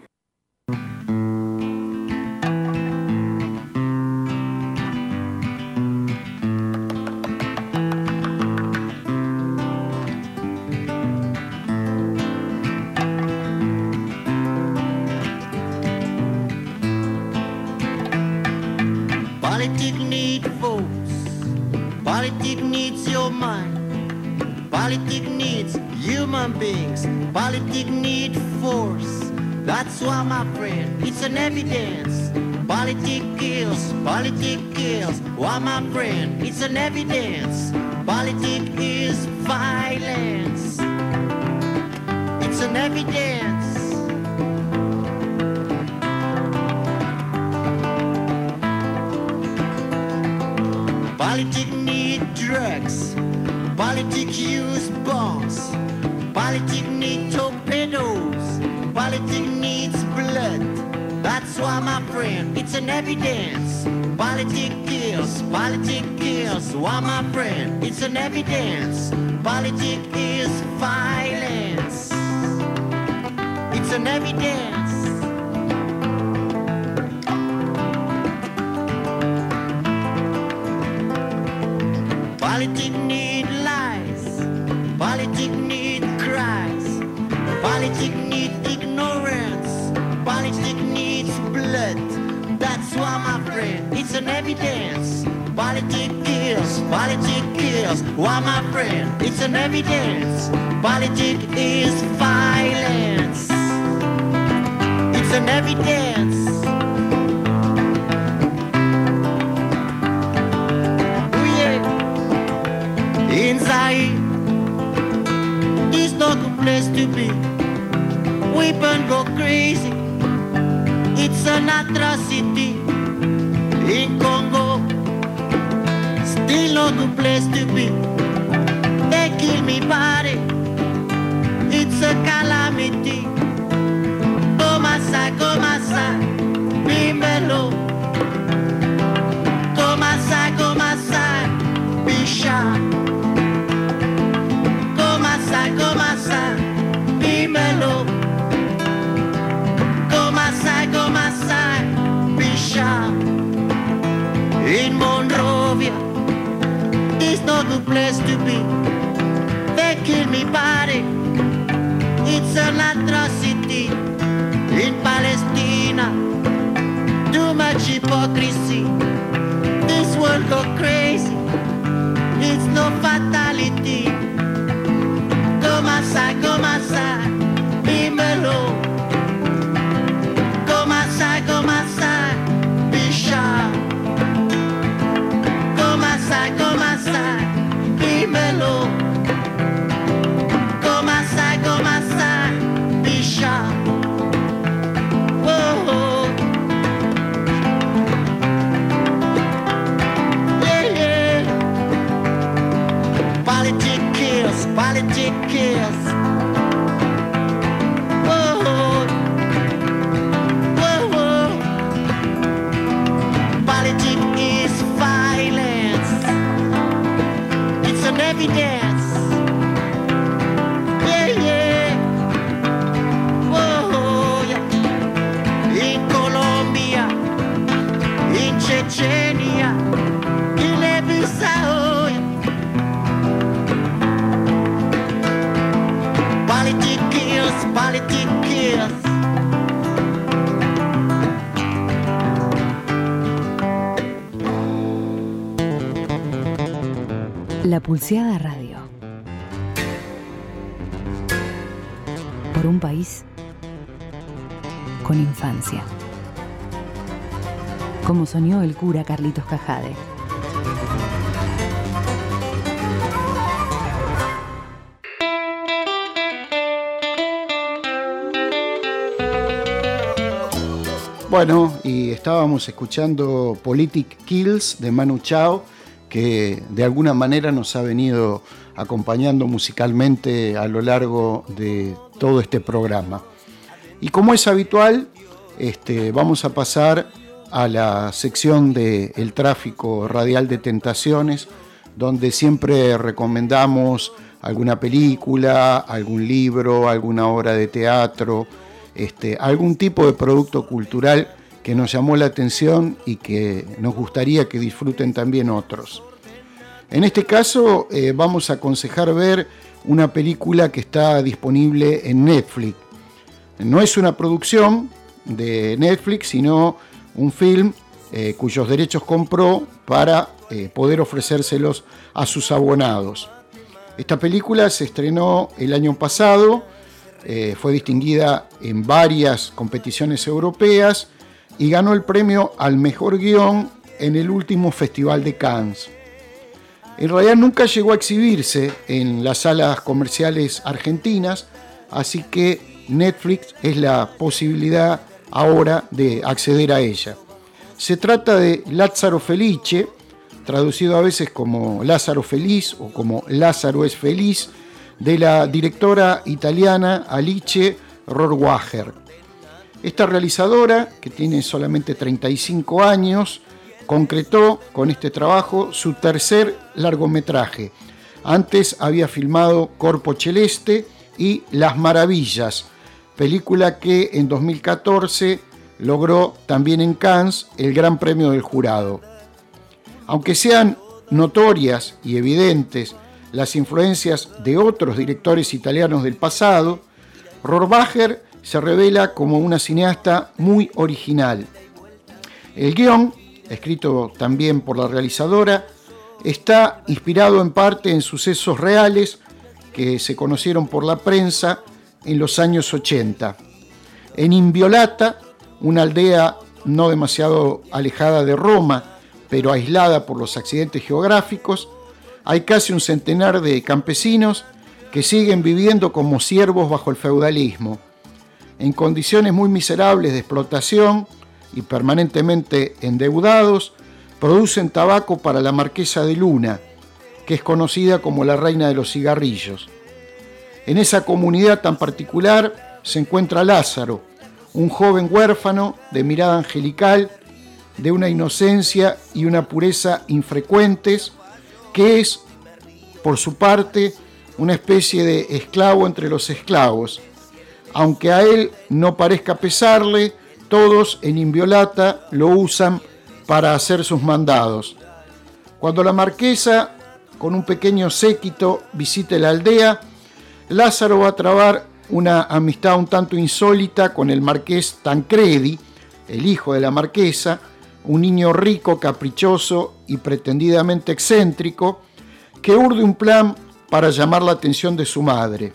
Politics needs votes. Politics needs your mind. Politics needs human beings. Politics needs force. That's why, my friend, it's an evidence. Politics kills. Politics kills. Why, my friend, it's an evidence. Politics is violence. It's an evidence. Politics need drugs. Politics use bombs. Politics need torpedoes. Politics needs blood. That's why, my friend, it's an evidence. Politics kills. Politics kills. Why, my friend, it's an evidence. Politics is violence. It's an evidence. Politics need lies. Politics need cries. Politics need ignorance. Politics needs blood. That's why, my friend, it's an evidence. Politics kills. Politics kills. Why, my friend, it's an evidence. Politics is violence. It's an evidence. In Zaire, it's not a place to be. Women go crazy, it's an atrocity. In Congo, still not a place to be. They kill me body, it's a calamity. Comasa, bimelo. Comasa, bisha. Comasa, dímelo. Comasa, bisha. In Monrovia, it's no good place to be. They kill me body, it's an atrocity. In Palestina, too much hypocrisy. This world go crazy, it's no fatality. Come aside, bimbelo. Come aside, be sharp. Come aside, bimbelo. Come aside, be sharp. Oh, yeah, yeah. Politics kills, politics kills. Oh, oh, oh. Politics is violence. It's an evidence. Yeah, yeah. Oh, yeah. In Colombia, in Chechnya, Guinea-Bissau. Politics kills, politics kills. La Pulseada Radio. Por un país con infancia. Como soñó el cura Carlitos Cajade. Bueno, y estábamos escuchando Politic Kills de Manu Chao, que de alguna manera nos ha venido acompañando musicalmente a lo largo de todo este programa. Y como es habitual, vamos a pasar a la sección del tráfico radial de tentaciones, donde siempre recomendamos alguna película, algún libro, alguna obra de teatro, algún tipo de producto cultural que nos llamó la atención y que nos gustaría que disfruten también otros. En este caso vamos a aconsejar ver una película que está disponible en Netflix. No es una producción de Netflix, sino un film cuyos derechos compró para poder ofrecérselos a sus abonados. Esta película se estrenó el año pasado, fue distinguida en varias competiciones europeas y ganó el premio al mejor guión en el último Festival de Cannes. En realidad nunca llegó a exhibirse en las salas comerciales argentinas, así que Netflix es la posibilidad ahora de acceder a ella. Se trata de Lázaro Felice, traducido a veces como Lázaro Feliz o como Lázaro es Feliz, de la directora italiana Alice Rohrwacher. Esta realizadora, que tiene solamente 35 años, concretó con este trabajo su tercer largometraje. Antes había filmado Corpo Celeste y Las Maravillas, película que en 2014 logró también en Cannes el Gran Premio del Jurado. Aunque sean notorias y evidentes las influencias de otros directores italianos del pasado, Rohrwacher se revela como una cineasta muy original. El guión, escrito también por la realizadora, está inspirado en parte en sucesos reales que se conocieron por la prensa en los años 80. En Inviolata, una aldea no demasiado alejada de Roma, pero aislada por los accidentes geográficos, hay casi un centenar de campesinos que siguen viviendo como siervos bajo el feudalismo, en condiciones muy miserables de explotación y permanentemente endeudados. Producen tabaco para la marquesa de Luna, que es conocida como la reina de los cigarrillos. En esa comunidad tan particular se encuentra Lázaro, un joven huérfano de mirada angelical, de una inocencia y una pureza infrecuentes, que es, por su parte, una especie de esclavo entre los esclavos. Aunque a él no parezca pesarle, todos en Inviolata lo usan para hacer sus mandados. Cuando la marquesa con un pequeño séquito, visite la aldea, Lázaro va a trabar una amistad un tanto insólita con el marqués Tancredi, el hijo de la marquesa, un niño rico, caprichoso y pretendidamente excéntrico, que urde un plan para llamar la atención de su madre.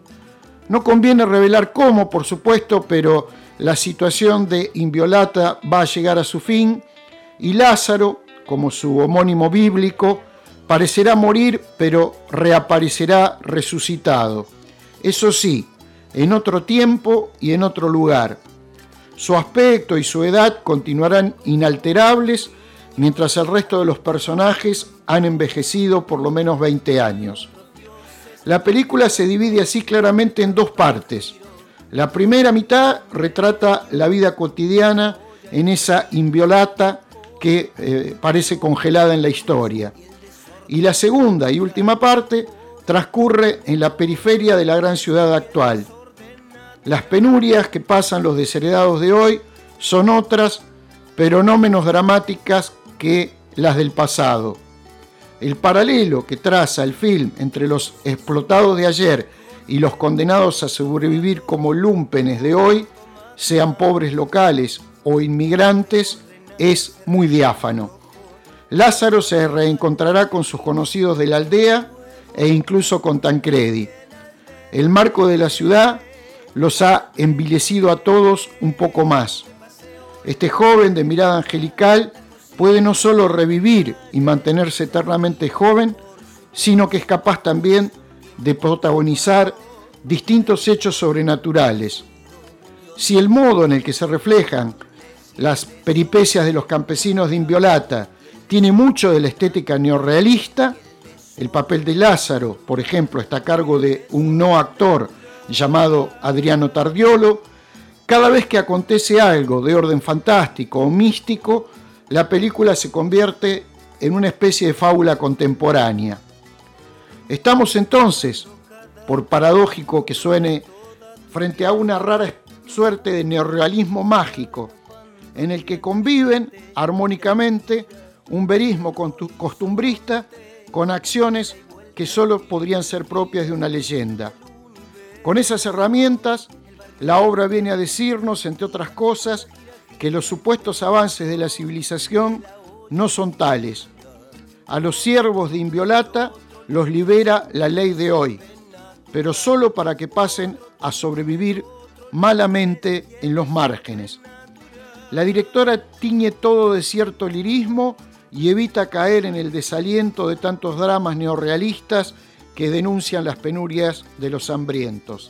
No conviene revelar cómo, por supuesto, pero la situación de Inviolata va a llegar a su fin y Lázaro, como su homónimo bíblico, parecerá morir, pero reaparecerá resucitado. Eso sí, en otro tiempo y en otro lugar. Su aspecto y su edad continuarán inalterables, mientras el resto de los personajes han envejecido por lo menos 20 años. La película se divide así claramente en dos partes. La primera mitad retrata la vida cotidiana en esa Inviolata que parece congelada en la historia. Y la segunda y última parte transcurre en la periferia de la gran ciudad actual. Las penurias que pasan los desheredados de hoy son otras, pero no menos dramáticas que las del pasado. El paralelo que traza el film entre los explotados de ayer y los condenados a sobrevivir como lúmpenes de hoy, sean pobres locales o inmigrantes, es muy diáfano. Lázaro se reencontrará con sus conocidos de la aldea e incluso con Tancredi. El marco de la ciudad los ha envilecido a todos un poco más. Este joven de mirada angelical puede no solo revivir y mantenerse eternamente joven, sino que es capaz también de protagonizar distintos hechos sobrenaturales. Si el modo en el que se reflejan las peripecias de los campesinos de Inviolata tiene mucho de la estética neorrealista, el papel de Lázaro, por ejemplo, está a cargo de un no actor llamado Adriano Tardiolo. Cada vez que acontece algo de orden fantástico o místico, la película se convierte en una especie de fábula contemporánea. Estamos entonces, por paradójico que suene, frente a una rara suerte de neorrealismo mágico, en el que conviven armónicamente un verismo costumbrista con acciones que solo podrían ser propias de una leyenda. Con esas herramientas, la obra viene a decirnos, entre otras cosas, que los supuestos avances de la civilización no son tales. A los siervos de Inviolata los libera la ley de hoy, pero solo para que pasen a sobrevivir malamente en los márgenes. La directora tiñe todo de cierto lirismo y evita caer en el desaliento de tantos dramas neorrealistas que denuncian las penurias de los hambrientos.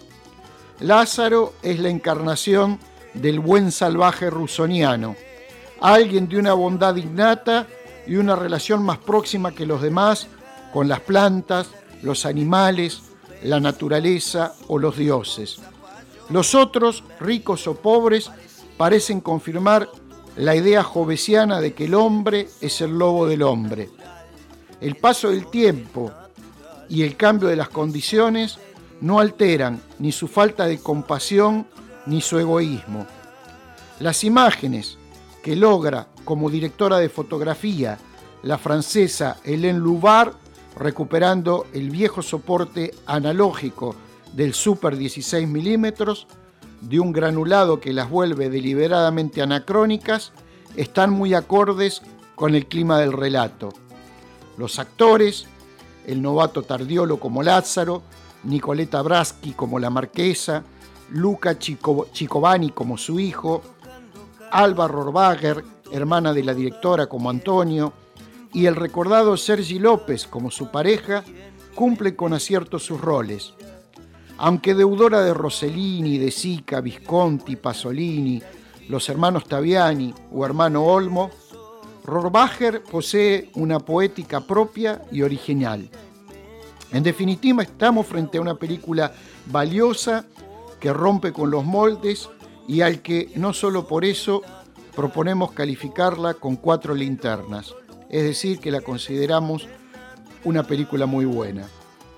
Lázaro es la encarnación del buen salvaje rusoniano, alguien de una bondad innata y una relación más próxima que los demás con las plantas, los animales, la naturaleza o los dioses. Los otros, ricos o pobres, parecen confirmar la idea jovesiana de que el hombre es el lobo del hombre. El paso del tiempo y el cambio de las condiciones no alteran ni su falta de compasión ni su egoísmo. Las imágenes que logra como directora de fotografía la francesa Hélène Louvard, recuperando el viejo soporte analógico del Super 16 milímetros, de un granulado que las vuelve deliberadamente anacrónicas, están muy acordes con el clima del relato. Los actores, el novato Tardiolo como Lázaro, Nicoletta Braschi como la marquesa, Luca Cicovani como su hijo, Alba Rohrwacher, hermana de la directora, como Antonio, y el recordado Sergi López como su pareja, cumplen con acierto sus roles. Aunque deudora de Rossellini, De Sica, Visconti, Pasolini, los hermanos Taviani o hermano Olmo, Rohrwacher posee una poética propia y original. En definitiva, estamos frente a una película valiosa que rompe con los moldes y al que no solo por eso proponemos calificarla con 4 linternas, es decir, que la consideramos una película muy buena.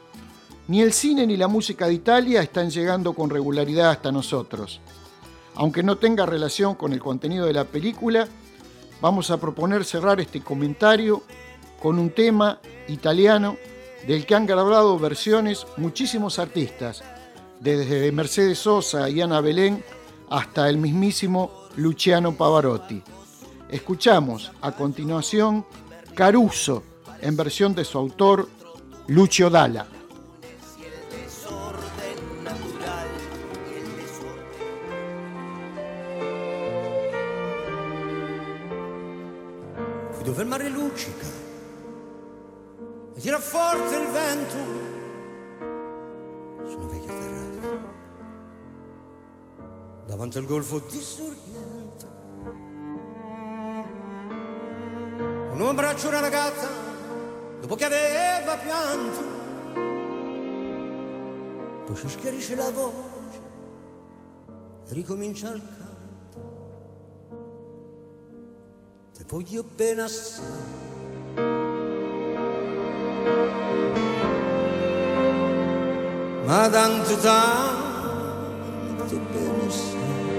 Ni el cine ni la música de Italia están llegando con regularidad hasta nosotros. Aunque no tenga relación con el contenido de la película, vamos a proponer cerrar este comentario con un tema italiano, del que han grabado versiones muchísimos artistas, desde Mercedes Sosa y Ana Belén hasta el mismísimo Luciano Pavarotti. Escuchamos a continuación Caruso, en versión de su autor Lucio Dalla. Qui dove il mare luccica e tira forte il vento, su una vecchia terrazza davanti al golfo di Sorrento, un uomo abbraccia una ragazza dopo che aveva pianto, poi si schiarisce la voce e ricomincia il canto. Te voglio bene assai, ma tanto bene sai,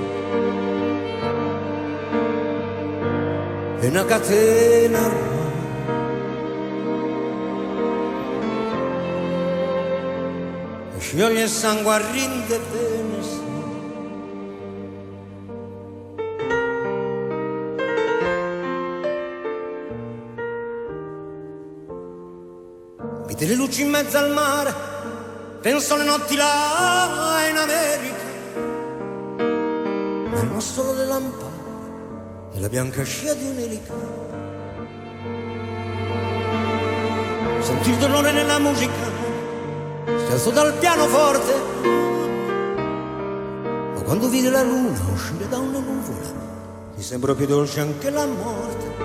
è una catena ormai, e scioglie il sangue a rinde bene sai. Vedi le luci in mezzo al mare, penso alle notti là in America, ma il mostro delle lampade e la bianca scia di un'elica. Senti il dolore nella musica, si alzò dal pianoforte, ma quando vide la luna uscire da una nuvola, mi sembrò più dolce anche la morte.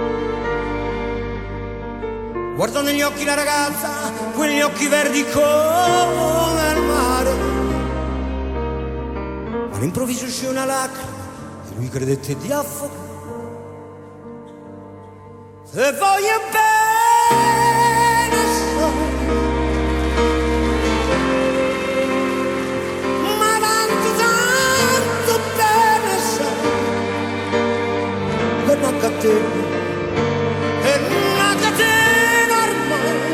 Guardò negli occhi la ragazza, quegli occhi verdi come il mare, all'improvviso uscì una lacrima e lui credette di affogare. Se voglio bene so, ma tanto bene so, per una catena, per una catena ormai,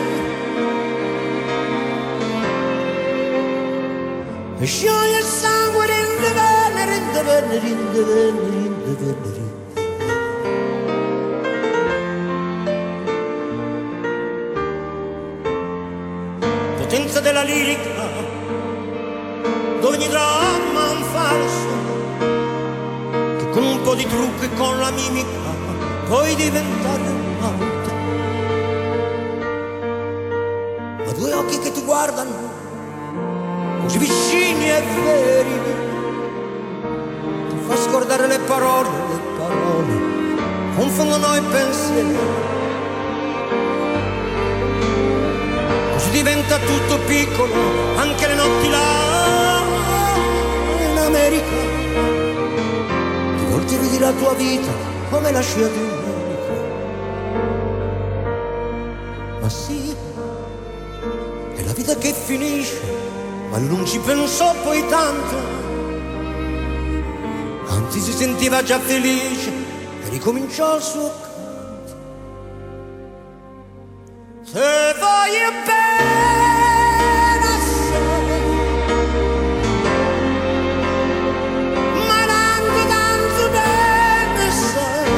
e scioglie il sangue, rinde bene, rinde bene, rinde bene, rinde bene, rinde. Potenza della lirica, dove ogni dramma è un falso, che con un po' di trucco e con la mimica puoi diventare un altro. Ma due occhi che ti guardano così vicini e veri, ti fa scordare le parole confondono i pensieri, così diventa tutto piccolo, anche le notti là in America. Di volte vedi la tua vita come la scia di un'elica. Ma sì, è la vita che finisce, ma non ci pensò poi tanto, anzi si sentiva già felice e ricominciò il suo canto. Se voglio bene assai, ma tanto bene sai,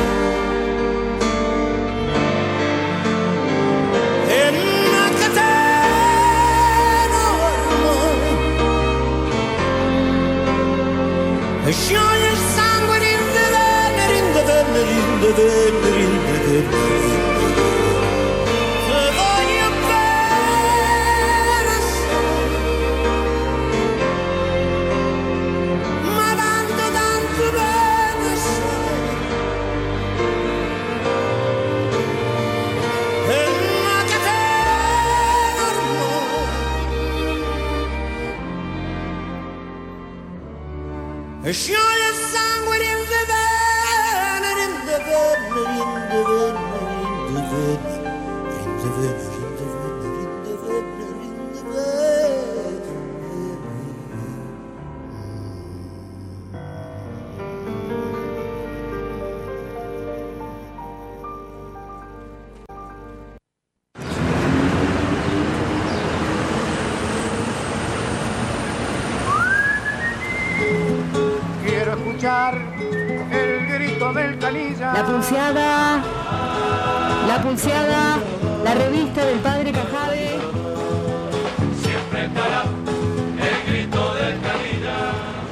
è una catena ormai, e scioglie il sangue, rinde bene, rinde bene, rinde bene, rinde bene. E scioglie il sangue, rinde bene, rinde bene, rinde bene, rinde bene, rinde bene, rinde bene, rinde bene, rinde bene. La Pulseada, la revista del Padre Cajade. Siempre estará el grito del canilla.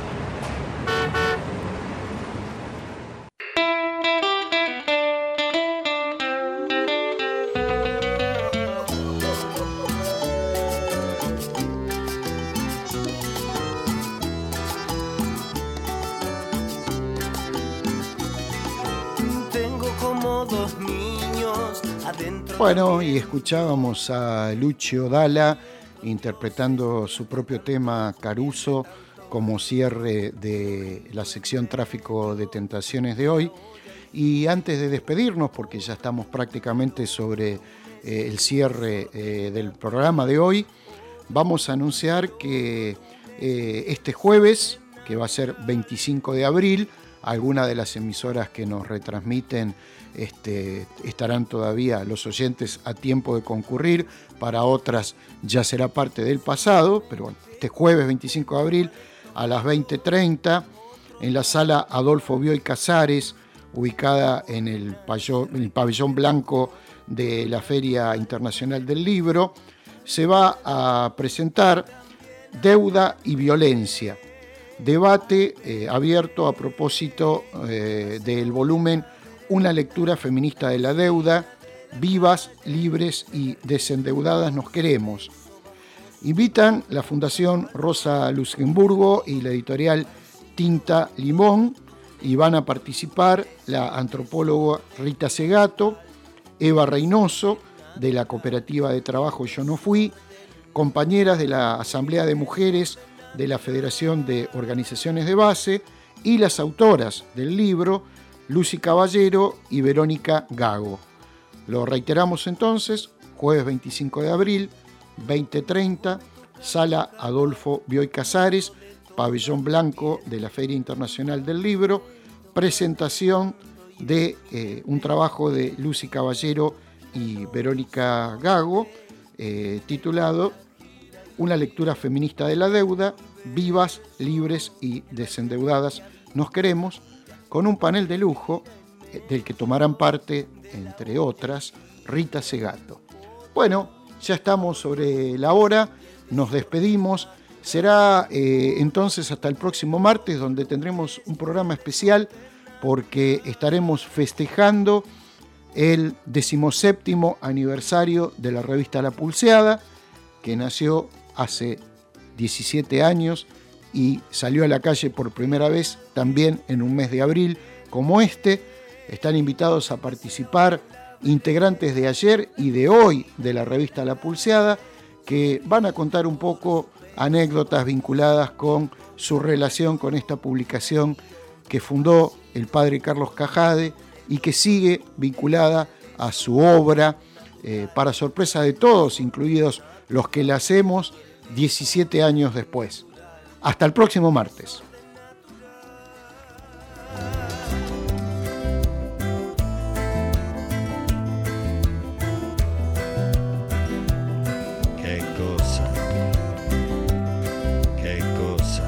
Bueno, y escuchábamos a Lucio Dalla interpretando su propio tema Caruso como cierre de la sección Tráfico de Tentaciones de hoy. Y antes de despedirnos, porque ya estamos prácticamente sobre el cierre del programa de hoy, vamos a anunciar que este jueves, que va a ser 25 de abril, algunas de las emisoras que nos retransmiten estarán todavía los oyentes a tiempo de concurrir, para otras ya será parte del pasado, pero bueno, este jueves 25 de abril a las 20:30 en la sala Adolfo Bioy Casares, ubicada en el pabellón blanco de la Feria Internacional del Libro, se va a presentar Deuda y Violencia, debate abierto a propósito del volumen Una lectura feminista de la deuda, vivas, libres y desendeudadas nos queremos. Invitan la Fundación Rosa Luxemburgo y la editorial Tinta Limón, y van a participar la antropóloga Rita Segato, Eva Reynoso de la Cooperativa de Trabajo Yo No Fui, compañeras de la Asamblea de Mujeres de la Federación de Organizaciones de Base y las autoras del libro, Lucy Caballero y Verónica Gago. Lo reiteramos entonces, jueves 25 de abril, 20:30, sala Adolfo Bioy Casares, pabellón blanco de la Feria Internacional del Libro, presentación de un trabajo de Lucy Caballero y Verónica Gago, titulado Una lectura feminista de la deuda, vivas, libres y desendeudadas nos queremos, con un panel de lujo del que tomarán parte, entre otras, Rita Segato. Bueno, ya estamos sobre la hora, nos despedimos. Será entonces hasta el próximo martes, donde tendremos un programa especial porque estaremos festejando el 17º aniversario de la revista La Pulseada, que nació hace 17 años y salió a la calle por primera vez también en un mes de abril como este. Están invitados a participar integrantes de ayer y de hoy de la revista La Pulseada, que van a contar un poco anécdotas vinculadas con su relación con esta publicación que fundó el padre Carlos Cajade y que sigue vinculada a su obra, para sorpresa de todos, incluidos los que la hacemos 17 años después. Hasta el próximo martes. Che cosa? Che cosa?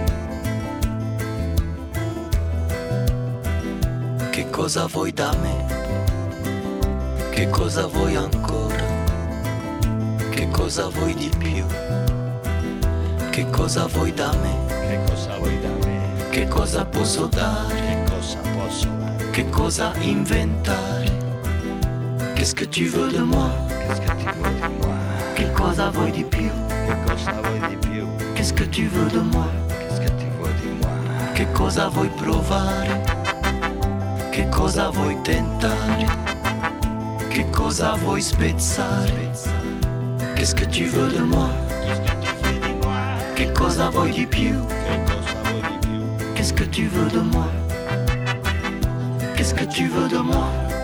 Che cosa vuoi da me? Che cosa vuoi ancora? Che cosa vuoi di più? Che cosa vuoi da me? Che cosa vuoi da me? Che cosa posso dare? Che cosa posso dare? Che cosa inventare? Qu'est-ce que tu veux de moi? Qu'est-ce que tu veux de moi? Che cosa vuoi di più? Che cosa vuoi di più? Qu'est-ce que tu veux de moi? Qu'est-ce que tu veux de moi? Che cosa vuoi provare? Che cosa vuoi tentare? Che cosa vuoi spezzare? Qu'est-ce que tu veux de moi? Che cosa vuoi di più? Qu'est-ce que tu veux de moi? Qu'est-ce que tu veux de moi?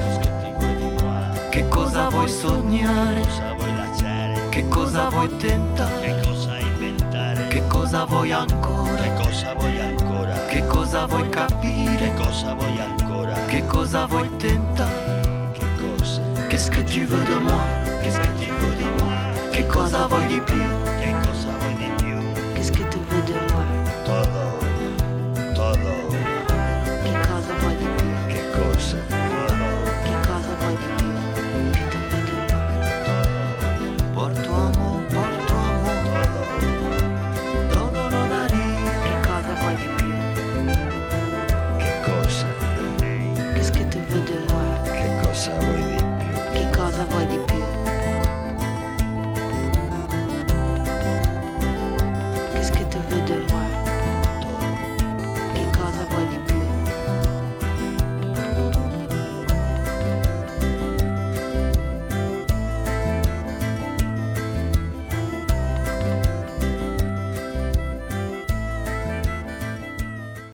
Che cosa vuoi sognare? Che cosa vuoi tentare? Che cosa inventare? Che cosa vuoi ancora? Che cosa vuoi ancora? Che cosa vuoi capire? Che cosa vuoi ancora? Che cosa vuoi tentare? Che cosa? Qu'est-ce que tu veux de moi? Qu'est-ce que tu veux de moi? Che cosa vuoi di più? Che